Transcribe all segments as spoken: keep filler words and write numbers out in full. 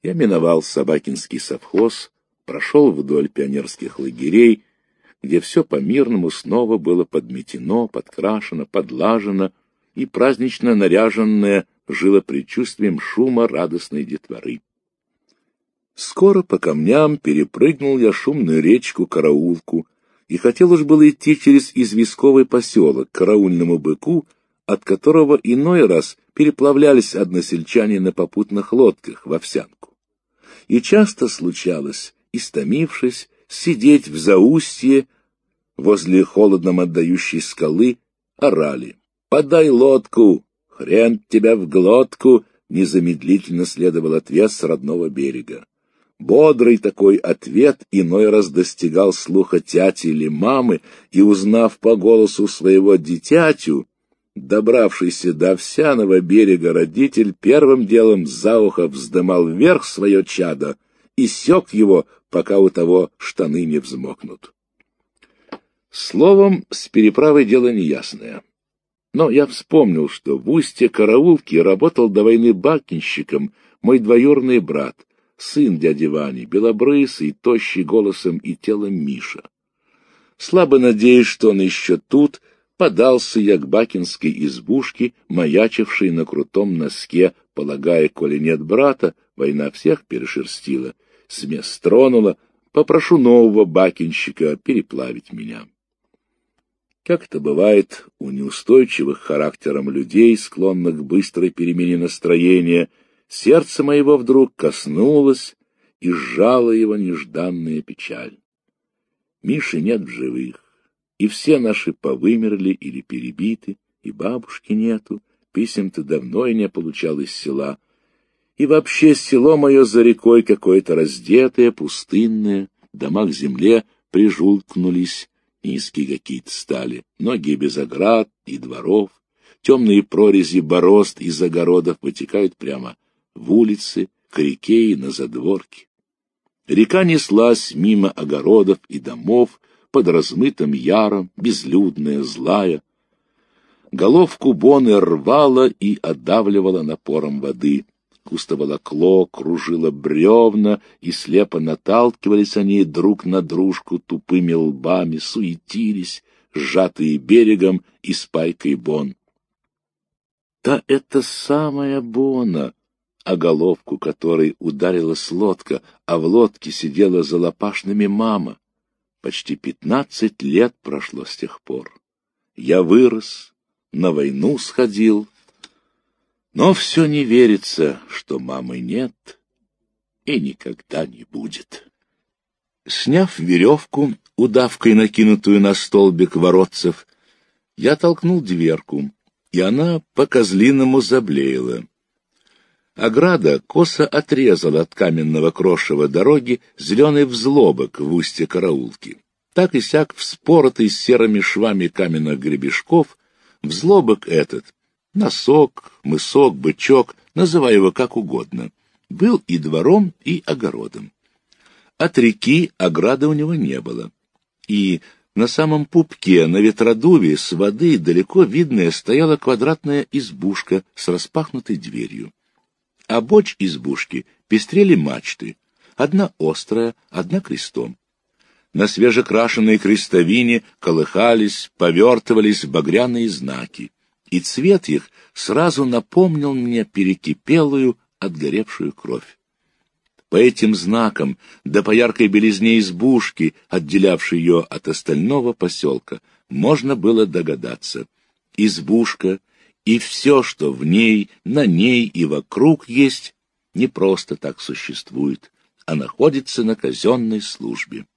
Я миновал Собакинский совхоз, прошел вдоль пионерских лагерей, где все по-мирному снова было подметено, подкрашено, подлажено и празднично наряженное жило предчувствием шума радостной детворы. Скоро по камням перепрыгнул я шумную речку Караулку и хотел уж было идти через известковый поселок к караульному быку, от которого иной раз переплавлялись односельчане на попутных лодках в Овсянку. И часто случалось, истомившись, сидеть в заустье возле холодно отдающей скалы, орали: «Подай лодку! Хрен тебя в глотку!» Незамедлительно следовал ответ с родного берега. Бодрый такой ответ иной раз достигал слуха тяти или мамы, и, узнав по голосу своего дитятю, добравшийся до Овсяного берега родитель первым делом за ухо вздымал вверх свое чадо и сёк его, пока у того штаны не взмокнут. Словом, с переправой дело неясное. Но я вспомнил, что в устье Караулки работал до войны бакинщиком мой двоюродный брат, сын дяди Вани, белобрысый, тощий голосом и телом Миша. Слабо надеясь, что он еще тут, подался я к бакинской избушке, маячившей на крутом носке, полагая, коли нет брата, война всех перешерстила, с мест тронула, попрошу нового бакинщика переплавить меня. Как это бывает у неустойчивых характером людей, склонных к быстрой перемене настроения, сердце моего вдруг коснулось и сжало его нежданная печаль. Миши нет в живых, и все наши повымерли или перебиты, и бабушки нету, писем-то давно я не получал из села, и вообще село мое за рекой какое-то раздетое, пустынное, дома к земле прижулкнулись, низкие какие-то стали, многие без оград и дворов, темные прорези борозд из огородов вытекают прямо в улицы, к реке и на задворки. Река неслась мимо огородов и домов под размытым яром, безлюдная, злая. Головку боны рвала и отдавливала напором воды. Густо волокло, кружило бревна, и слепо наталкивались они друг на дружку тупыми лбами, суетились, сжатые берегом и спайкой бон. Да это самая бона, о головку которой ударилась лодка, а в лодке сидела за лопашными мама. Почти пятнадцать лет прошло с тех пор. Я вырос, на войну сходил, но все не верится, что мамы нет и никогда не будет. Сняв веревку, удавкой накинутую на столбик воротцев, я толкнул дверку, и она по-козлиному заблеяла. Ограда косо отрезала от каменного крошева дороги зеленый взлобок в устье Караулки. Так и сяк вспоротый серыми швами каменных гребешков, взлобок этот, носок, мысок, бычок, называй его как угодно, был и двором, и огородом. От реки ограды у него не было, и на самом пупке, на ветродуве, с воды далеко видная стояла квадратная избушка с распахнутой дверью. А боч избушки пестрели мачты, одна острая, одна крестом. На свежекрашенной крестовине колыхались, повертывались багряные знаки, и цвет их сразу напомнил мне перекипелую, отгоревшую кровь. По этим знакам, да по яркой белизне избушки, отделявшей ее от остального поселка, можно было догадаться. Избушка и все, что в ней, на ней и вокруг есть, не просто так существует, а находится на казенной службе.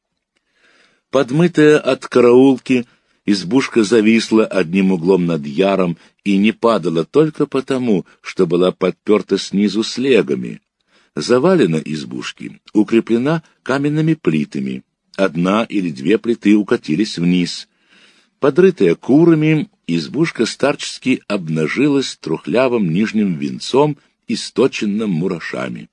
Подмытая от караулки, избушка зависла одним углом над яром и не падала только потому, что была подперта снизу слегами. Завалена избушки, укреплена каменными плитами. Одна или две плиты укатились вниз. Подрытая курами, избушка старчески обнажилась трухлявым нижним венцом, источенным мурашами.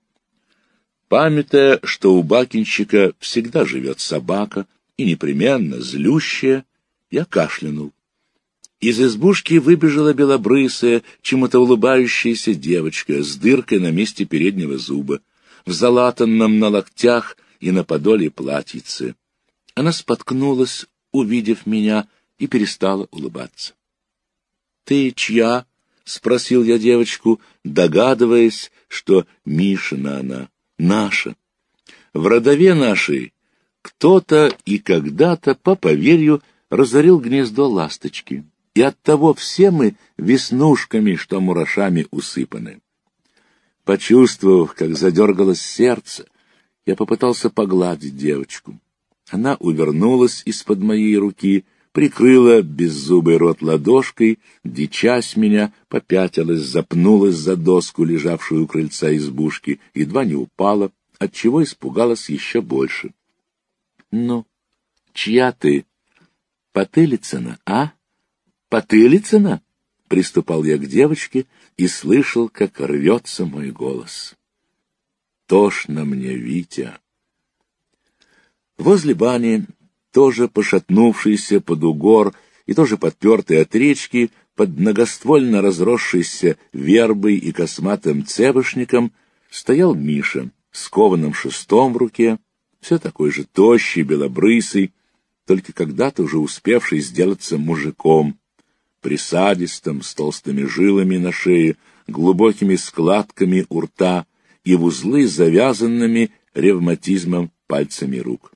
Памятая, что у бакинщика всегда живет собака, и непременно злющая, я кашлянул. Из избушки выбежала белобрысая, чему-то улыбающаяся девочка с дыркой на месте переднего зуба, в залатанном на локтях и на подоле платьице. Она споткнулась, увидев меня, и перестала улыбаться. — Ты чья? — спросил я девочку, догадываясь, что Мишина она, наша. В родове нашей кто-то и когда-то, по поверью, разорил гнездо ласточки, и оттого все мы веснушками, что мурашами усыпаны. Почувствовав, как задергалось сердце, я попытался погладить девочку. Она увернулась из-под моей руки, прикрыла беззубый рот ладошкой, дичась меня, попятилась, запнулась за доску, лежавшую у крыльца избушки, едва не упала, отчего испугалась еще больше. — Ну, чья ты? Потылицына, а? Потылицына? — приступал я к девочке и слышал, как рвется мой голос. Тошно мне, Витя. Возле бани, тоже пошатнувшийся под угор и тоже подпертый от речки, под многоствольно разросшейся вербой и косматым цевышником, стоял Миша с кованым шестом в руке, все такой же тощий, белобрысый, только когда-то уже успевший сделаться мужиком, присадистым, с толстыми жилами на шее, глубокими складками у рта и в узлы завязанными ревматизмом пальцами рук.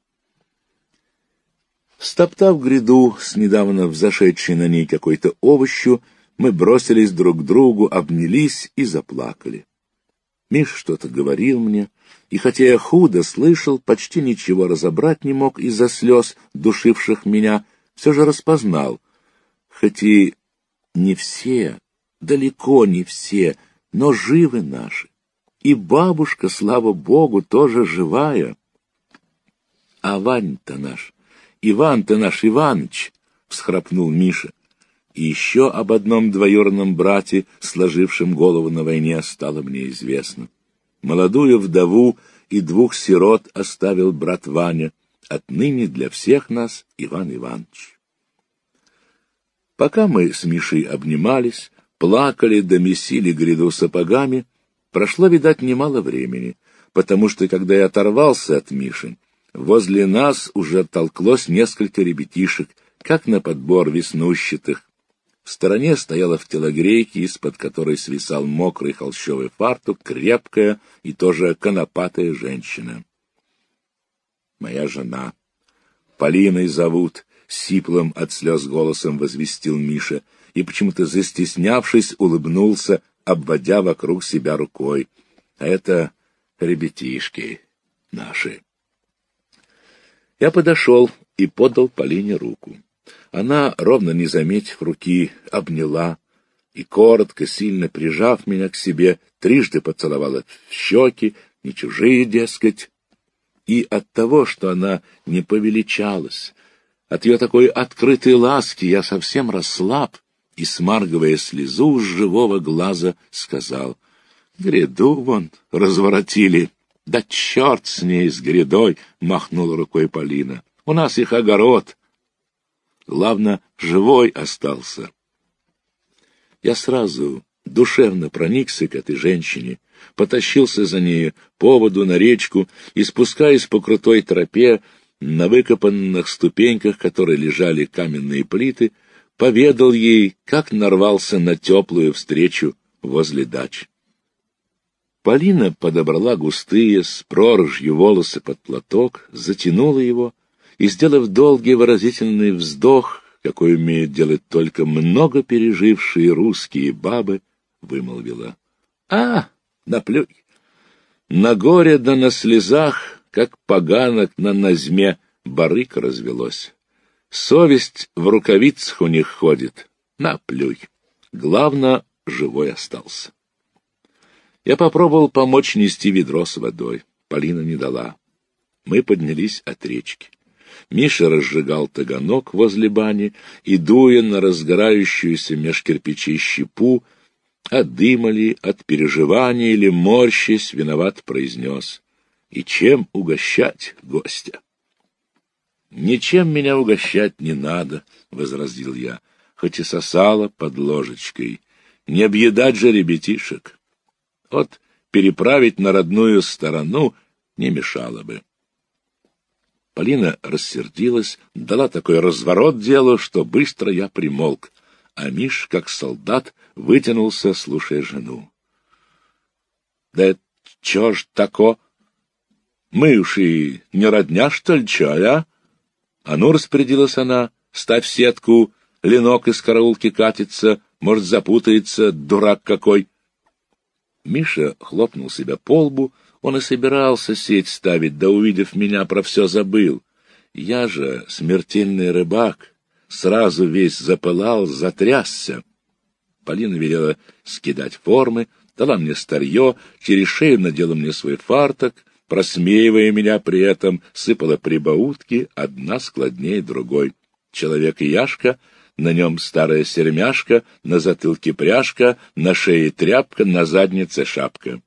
Стоптав гряду с недавно взошедшей на ней какой-то овощью, мы бросились друг к другу, обнялись и заплакали. Миш что-то говорил мне, и хотя я худо слышал, почти ничего разобрать не мог из-за слез, душивших меня, все же распознал. Хоть и не все, далеко не все, но живы наши. И бабушка, слава богу, тоже живая. А Вань-то наш, Иван-то наш Иваныч, — всхрапнул Миша. И еще об одном двоюродном брате, сложившем голову на войне, стало мне известно. Молодую вдову и двух сирот оставил брат Ваня, отныне для всех нас Иван Иванович. Пока мы с Мишей обнимались, плакали да месили гряду сапогами, прошло, видать, немало времени, потому что, когда я оторвался от Миши, возле нас уже толклось несколько ребятишек, как на подбор веснущатых. В стороне стояла в телогрейке, из-под которой свисал мокрый холщовый фартук, крепкая и тоже конопатая женщина. Моя жена. Полиной зовут, сиплым от слез голосом возвестил Миша, и почему-то застеснявшись, улыбнулся, обводя вокруг себя рукой. А это ребятишки наши. Я подошел и подал Полине руку. Она, ровно не заметив руки, обняла и, коротко, сильно прижав меня к себе, трижды поцеловала в щеки, не чужие, дескать. И от того, что она не повеличалась, от ее такой открытой ласки я совсем расслаб и, смаргивая слезу с живого глаза, сказал: «Гряду вон разворотили». «Да черт с ней, с грядой!» — махнула рукой Полина. «У нас их огород. Главное, живой остался». Я сразу душевно проникся к этой женщине, потащился за нею по воду на речку и, спускаясь по крутой тропе, на выкопанных ступеньках, которые лежали каменные плиты, поведал ей, как нарвался на теплую встречу возле дач. Полина подобрала густые с пророжью волосы под платок, затянула его и, сделав долгий выразительный вздох, какой умеют делать только много пережившие русские бабы, вымолвила: «А, наплюй! На горе да на слезах, как поганок на назьме, барыка развелось. Совесть в рукавицах у них ходит. Наплюй! Главное, живой остался». Я попробовал помочь нести ведро с водой. Полина не дала. Мы поднялись от речки. Миша разжигал таганок возле бани и, дуя на разгорающуюся меж кирпичей щепу, от дыма ли, от переживания или морщись, виноват произнес: «И чем угощать гостя?» «Ничем меня угощать не надо», — возразил я. хоть и сосала под ложечкой. Не объедать же ребятишек. Вот переправить на родную сторону не мешало бы. Полина рассердилась, дала такой разворот делу, что быстро я примолк, а Миш, как солдат, вытянулся, слушая жену. — Да чё ж тако? Мы уж и не родня, что ли, чё, а? А ну, распорядилась она, ставь сетку, ленок из караулки катится, может, запутается, дурак какой. Миша хлопнул себя по лбу, он и собирался сеть ставить, да, увидев меня, про все забыл. Я же, смертельный рыбак, сразу весь запылал, затрясся. Полина велела скидать формы, дала мне старье, через шею надела мне свой фарток, просмеивая меня при этом, сыпала прибаутки, одна складнее другой. Человек и Яшка, на нем старая сермяшка, на затылке пряжка, на шее тряпка, на заднице шапка.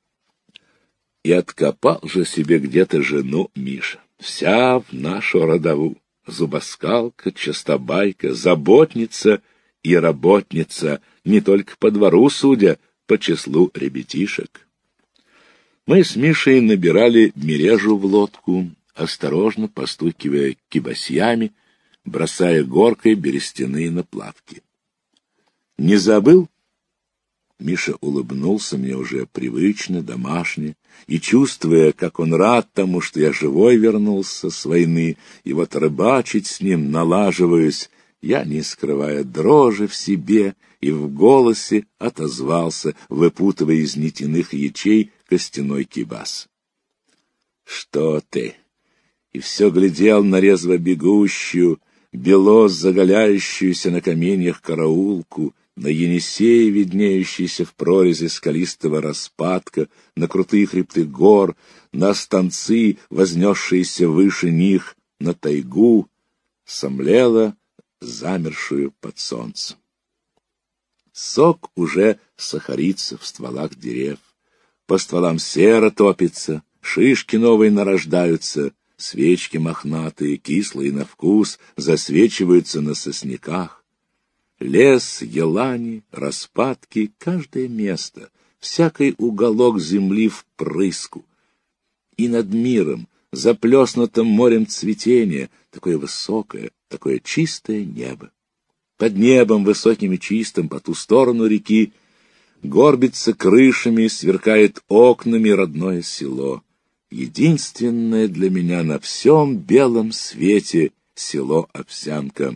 И откопал же себе где-то жену Миша, вся в нашу родову, зубоскалка, частобайка, заботница и работница, не только по двору судя, по числу ребятишек. Мы с Мишей набирали мережу в лодку, осторожно постукивая кибасьями, бросая горкой берестяные наплавки. «Не забыл?» Миша улыбнулся мне уже привычно, домашне, и, чувствуя, как он рад тому, что я живой вернулся с войны, и вот рыбачить с ним налаживаюсь, я, не скрывая дрожи в себе и в голосе, отозвался, выпутывая из нитяных ячей костяной кибас. — Что ты? И все глядел на резво бегущую, бело заголяющуюся на каменьях караулку, на Енисея, виднеющийся в прорези скалистого распадка, на крутые хребты гор, на станцы, вознесшиеся выше них, на тайгу, сомлела, замершую под солнцем. Сок уже сахарится в стволах дерев, по стволам сера топится, шишки новые нарождаются, свечки мохнатые, кислые на вкус, засвечиваются на сосняках. Лес, елани, распадки, каждое место, всякий уголок земли впрыску. И над миром, заплеснутым морем цветения, такое высокое, такое чистое небо. Под небом высоким и чистым, по ту сторону реки, горбится крышами, сверкает окнами родное село. Единственное для меня на всем белом свете село Овсянка.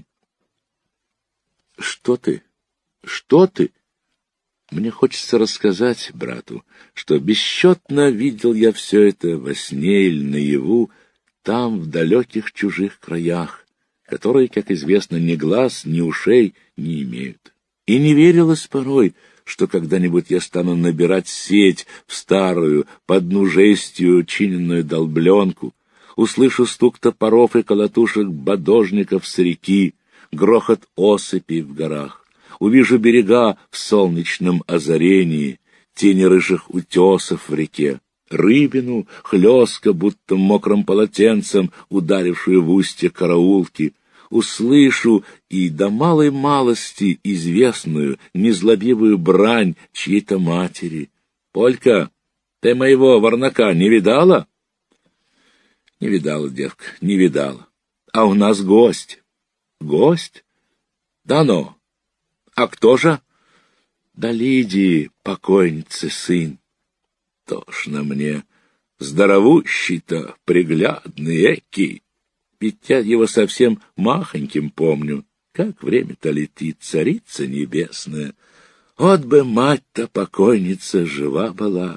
Что ты? Что ты? Мне хочется рассказать брату, что бесчетно видел я все это во сне или наяву, там, в далеких чужих краях, которые, как известно, ни глаз, ни ушей не имеют. И не верилось порой, что когда-нибудь я стану набирать сеть в старую, по дну жестью чиненную долбленку, услышу стук топоров и колотушек бодожников с реки, грохот осыпей в горах, увижу берега в солнечном озарении, тени рыжих утесов в реке, рыбину, хлестко, будто мокрым полотенцем, ударившую в устье караулки, услышу и до малой малости известную, незлобивую брань чьей-то матери. «Полька, ты моего варнака не видала?» «Не видала, девка, не видала. А у нас гость». «Гость? Да ну! А кто же?» «Да Лидии, покойницы сын. Тошно мне. Здоровущий-то, приглядный, экий. Ведь я его совсем махоньким помню. Как время-то летит, царица небесная. Вот бы мать-то покойница жива была».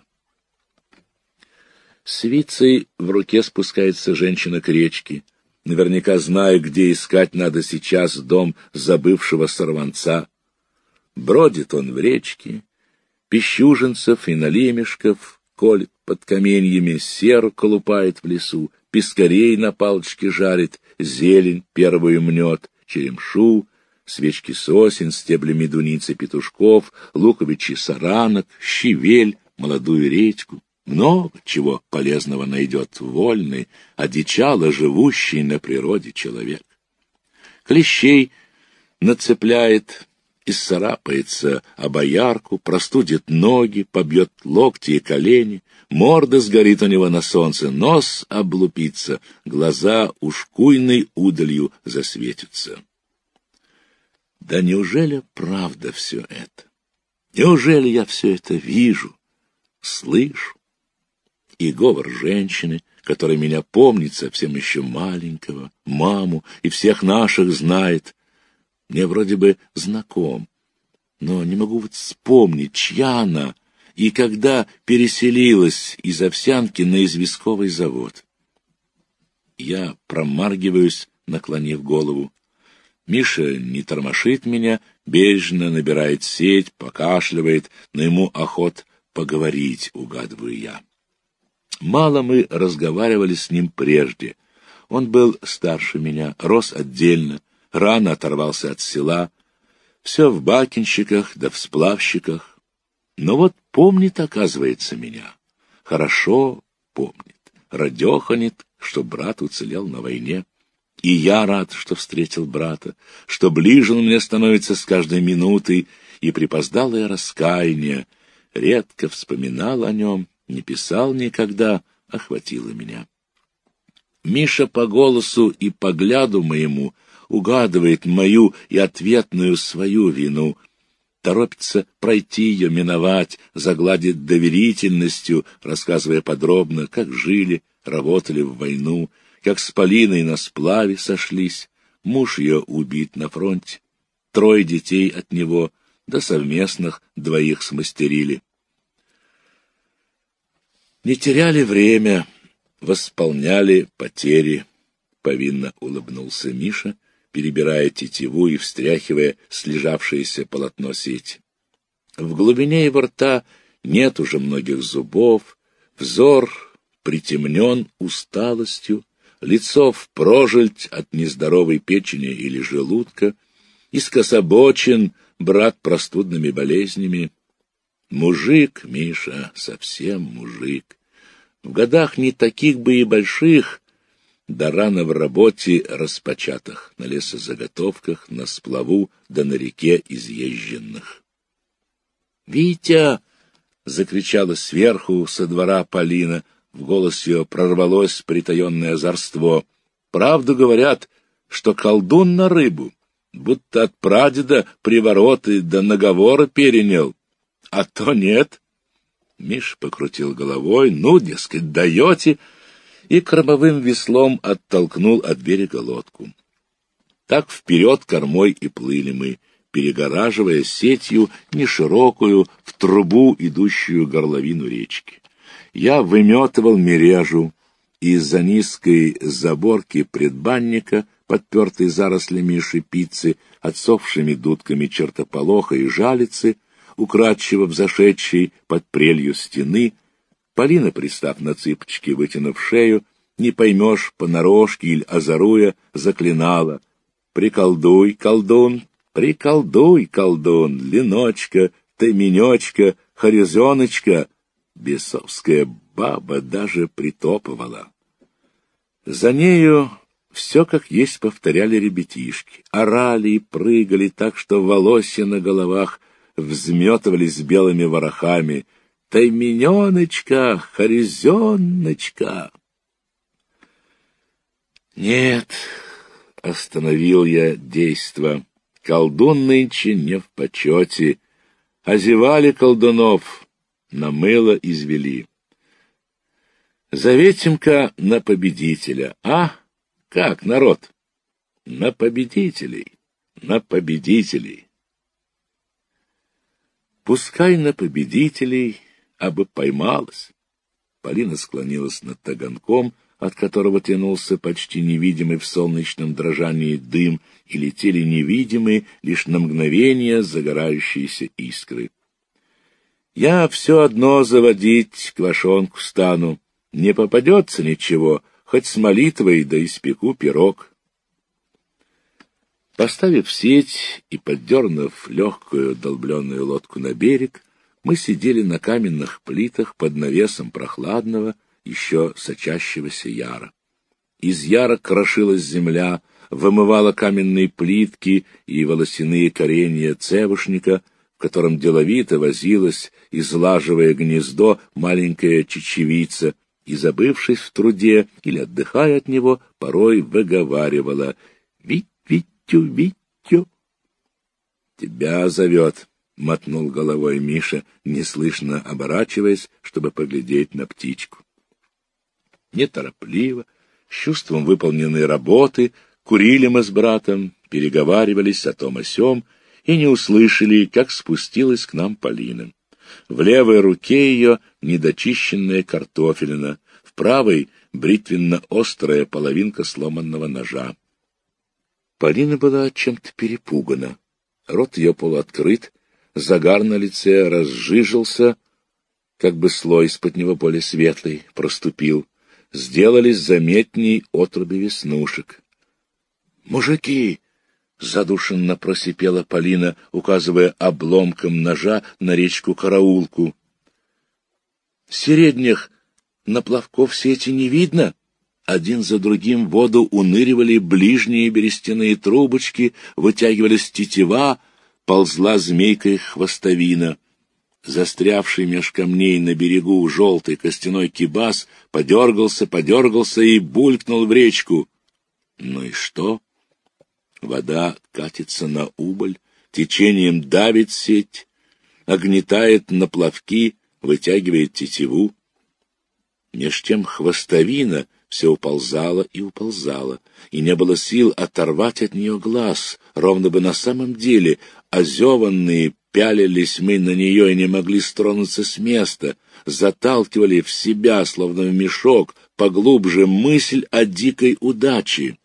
С вицей в руке спускается женщина к речке, наверняка зная, где искать надо сейчас дом забывшего сорванца. Бродит он в речке, пищуженцев и налимешков колет под каменьями, серу колупает в лесу, пескарей на палочке жарит, зелень первую мнет, черемшу, свечки сосен, стебли медуницы петушков, луковичи саранок, щавель, молодую редьку. Много чего полезного найдет вольный, одичало живущий на природе человек. Клещей нацепляет, исцарапается об боярку, простудит ноги, побьет локти и колени, морда сгорит у него на солнце, нос облупится, глаза ушкуйной удалью засветятся. Да неужели правда все это? Неужели я все это вижу, слышу? И говор женщины, которая меня помнит совсем еще маленького, маму и всех наших знает, мне вроде бы знаком, но не могу вот вспомнить, чья она и когда переселилась из Овсянки на известковый завод. Я промаргиваюсь, наклонив голову. Миша не тормошит меня, бережно набирает сеть, покашливает, но ему охот поговорить, угадываю я. Мало мы разговаривали с ним прежде. Он был старше меня, рос отдельно, рано оторвался от села, все в бакинщиках да в сплавщиках. Но вот помнит, оказывается, меня. Хорошо помнит, радеханит, что брат уцелел на войне. И я рад, что встретил брата, что ближе он мне становится с каждой минутой, и припоздалое раскаяние, редко вспоминал о нем, не писал никогда, охватило меня. Миша по голосу и по взгляду моему угадывает мою и ответную свою вину, торопится пройти ее, миновать, загладит доверительностью, рассказывая подробно, как жили, работали в войну, как с Полиной на сплаве сошлись, муж ее убит на фронте, трое детей от него, да совместных двоих смастерили. Не теряли время, восполняли потери, — повинно улыбнулся Миша, перебирая тетиву и встряхивая слежавшееся полотно сети. В глубине его рта нет уже многих зубов, взор притемнен усталостью, лицо впрожельть от нездоровой печени или желудка, искособочен брат простудными болезнями. Мужик, Миша, совсем мужик. В годах не таких бы и больших, да рано в работе распочатых, на лесозаготовках, на сплаву, да на реке изъезженных. «Витя!» — закричала сверху со двора Полина. В голос ее прорвалось притаенное озорство. «Правду говорят, что колдун на рыбу, будто от прадеда привороты да наговоры перенял. А то нет». Миш покрутил головой. «Ну, дескать, даете!» и кормовым веслом оттолкнул от берега лодку. Так вперед кормой и плыли мы, перегораживая сетью неширокую в трубу идущую горловину речки. Я выметывал мережу, и из-за низкой заборки предбанника, подпертой зарослями шипицы, отсохшими дудками чертополоха и жалицы, украдчиво взошедшей под прелью стены, Полина, пристав на цыпочки, вытянув шею, не поймешь, понарошке или озоруя, заклинала: «Приколдуй, колдун, приколдуй, колдун, леночка, тайменечка, хорезоночка». Бесовская баба даже притопывала. За нею все как есть повторяли ребятишки, орали и прыгали так, что волосья на головах взметывались белыми ворохами. «Таймененочка, хорезоночка». «Нет», — остановил я действо, — колдун нынче не в почете. Озевали колдунов, на мыло извели. Заветим-ка на победителя, а? Как, народ? На победителей, на победителей. Пускай на победителей, абы поймалась. Полина склонилась над таганком, от которого тянулся почти невидимый в солнечном дрожании дым, и летели невидимые лишь на мгновение загорающиеся искры. Я все одно заводить квашонку стану. Не попадется ничего, хоть с молитвой да испеку пирог. Поставив сеть и поддернув легкую долбленную лодку на берег, мы сидели на каменных плитах под навесом прохладного, еще сочащегося яра. из ярок крошилась земля, вымывала каменные плитки и волосяные коренья цевушника, в котором деловито возилась, излаживая гнездо, маленькая чечевица, и, забывшись в труде или отдыхая от него, порой выговаривала: «Вить-Витю, Витю!» «Тебя зовет», — мотнул головой Миша, неслышно оборачиваясь, чтобы поглядеть на птичку. Неторопливо, с чувством выполненной работы, курили мы с братом, переговаривались о том о сём и не услышали, как спустилась к нам Полина. В левой руке ее недочищенная картофелина, в правой — бритвенно-острая половинка сломанного ножа. Полина была чем-то перепугана. Рот ее полуоткрыт, загар на лице разжижился, как бы слой из-под него более светлый проступил. Сделались заметней отруби веснушек. «Мужики!» — задушенно просипела Полина, указывая обломком ножа на речку Караулку. «Середних на плавков сети не видно?» Один за другим в воду уныривали ближние берестяные трубочки, вытягивались тетива, ползла змейкой хвостовина. Застрявший меж камней на берегу желтый костяной кибас подергался, подергался и булькнул в речку. Ну и что? Вода катится на убыль, течением давит сеть, огнетает на плавки, вытягивает тетиву. Меж тем хвостовина все уползала и уползала, и не было сил оторвать от нее глаз, ровно бы на самом деле озеванные пялились мы на нее и не могли стронуться с места, заталкивали в себя, словно в мешок, поглубже мысль о дикой удаче.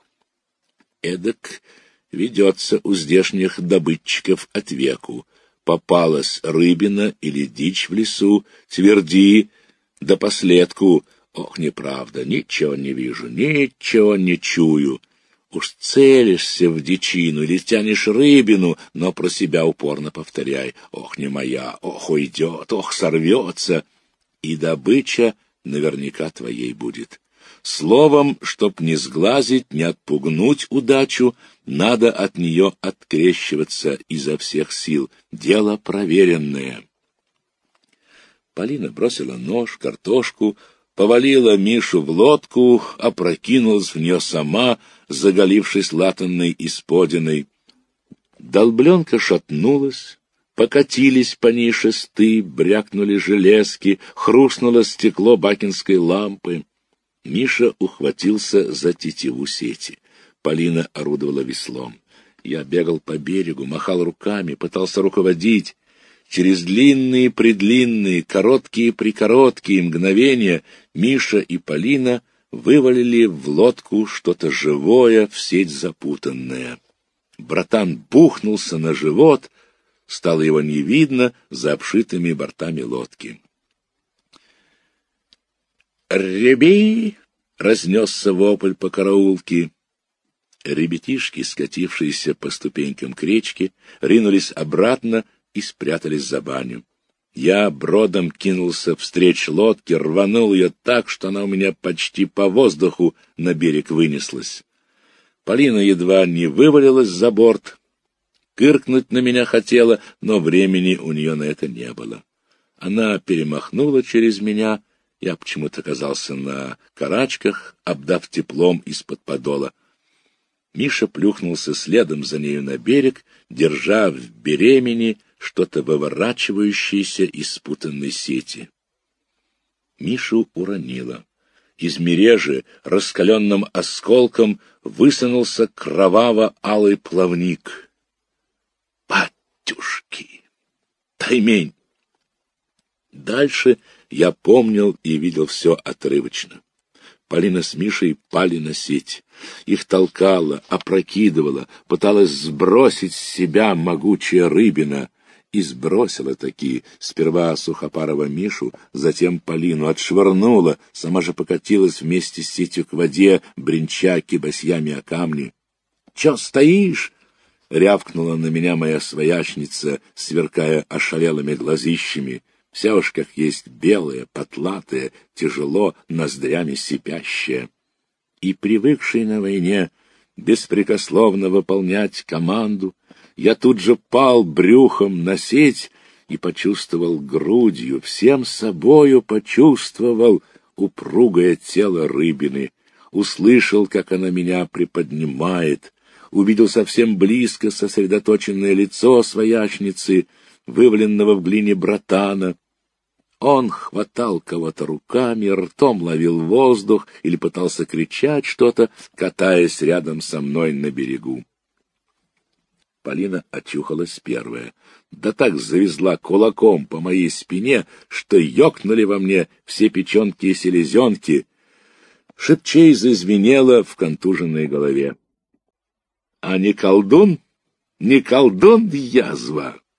Эдак ведется у здешних добытчиков от веку. Попалась рыбина или дичь в лесу, тверди до последку: ох, неправда, ничего не вижу, ничего не чую. Уж целишься в дичину или тянешь рыбину, но про себя упорно повторяй: ох, не моя, ох, уйдет, ох, сорвется. И добыча наверняка твоей будет. Словом, чтоб не сглазить, не отпугнуть удачу, надо от нее открещиваться изо всех сил. Дело проверенное. Полина бросила нож, картошку, повалила Мишу в лодку, опрокинулась в нее сама, заголившись латанной исподиной. Долбленка шатнулась, покатились по ней шесты, брякнули железки, хрустнуло стекло бакинской лампы. Миша ухватился за тетиву сети. Полина орудовала веслом. Я бегал по берегу, махал руками, пытался руководить. Через длинные-предлинные, короткие-прикороткие мгновения Миша и Полина вывалили в лодку что-то живое, в сеть запутанное. Братан бухнулся на живот, стало его не видно за обшитыми бортами лодки. «Реби!» — разнесся вопль по караулке. Ребятишки, скатившиеся по ступенькам к речке, ринулись обратно и спрятались за баню. Я бродом кинулся встреч лодке, рванул ее так, что она у меня почти по воздуху на берег вынеслась. Полина едва не вывалилась за борт. Кыркнуть на меня хотела, но времени у нее на это не было. Она перемахнула через меня. Я почему-то оказался на карачках, обдав теплом из-под подола. Миша плюхнулся следом за нею на берег, держа в беремени что-то выворачивающееся из спутанной сети. Мишу уронило. Из мережи раскаленным осколком высунулся кроваво-алый плавник. Батюшки! Таймень! Дальше я помнил и видел все отрывочно. Полина с Мишей пали на сеть. Их толкала, опрокидывала, пыталась сбросить с себя могучая рыбина. И сбросила таки сперва сухопарого Мишу, затем Полину, отшвырнула, сама же покатилась вместе с сетью к воде, бренча кибасьями о камни. — Чё стоишь? — рявкнула на меня моя своячница, сверкая ошалелыми глазищами. Вся уж как есть белая, потлатая, тяжело ноздрями сипящая. И, привыкший на войне беспрекословно выполнять команду, я тут же пал брюхом на сеть и почувствовал грудью, всем собою почувствовал упругое тело рыбины, услышал, как она меня приподнимает, увидел совсем близко сосредоточенное лицо своячницы, вываленного в глине братана. Он хватал кого-то руками, ртом ловил воздух или пытался кричать что-то, катаясь рядом со мной на берегу. Полина очухалась первая, да так завезла кулаком по моей спине, что ёкнули во мне все печенки и селезенки. Шепчей зазвенело в контуженной голове. А не колдун, не колдун язва.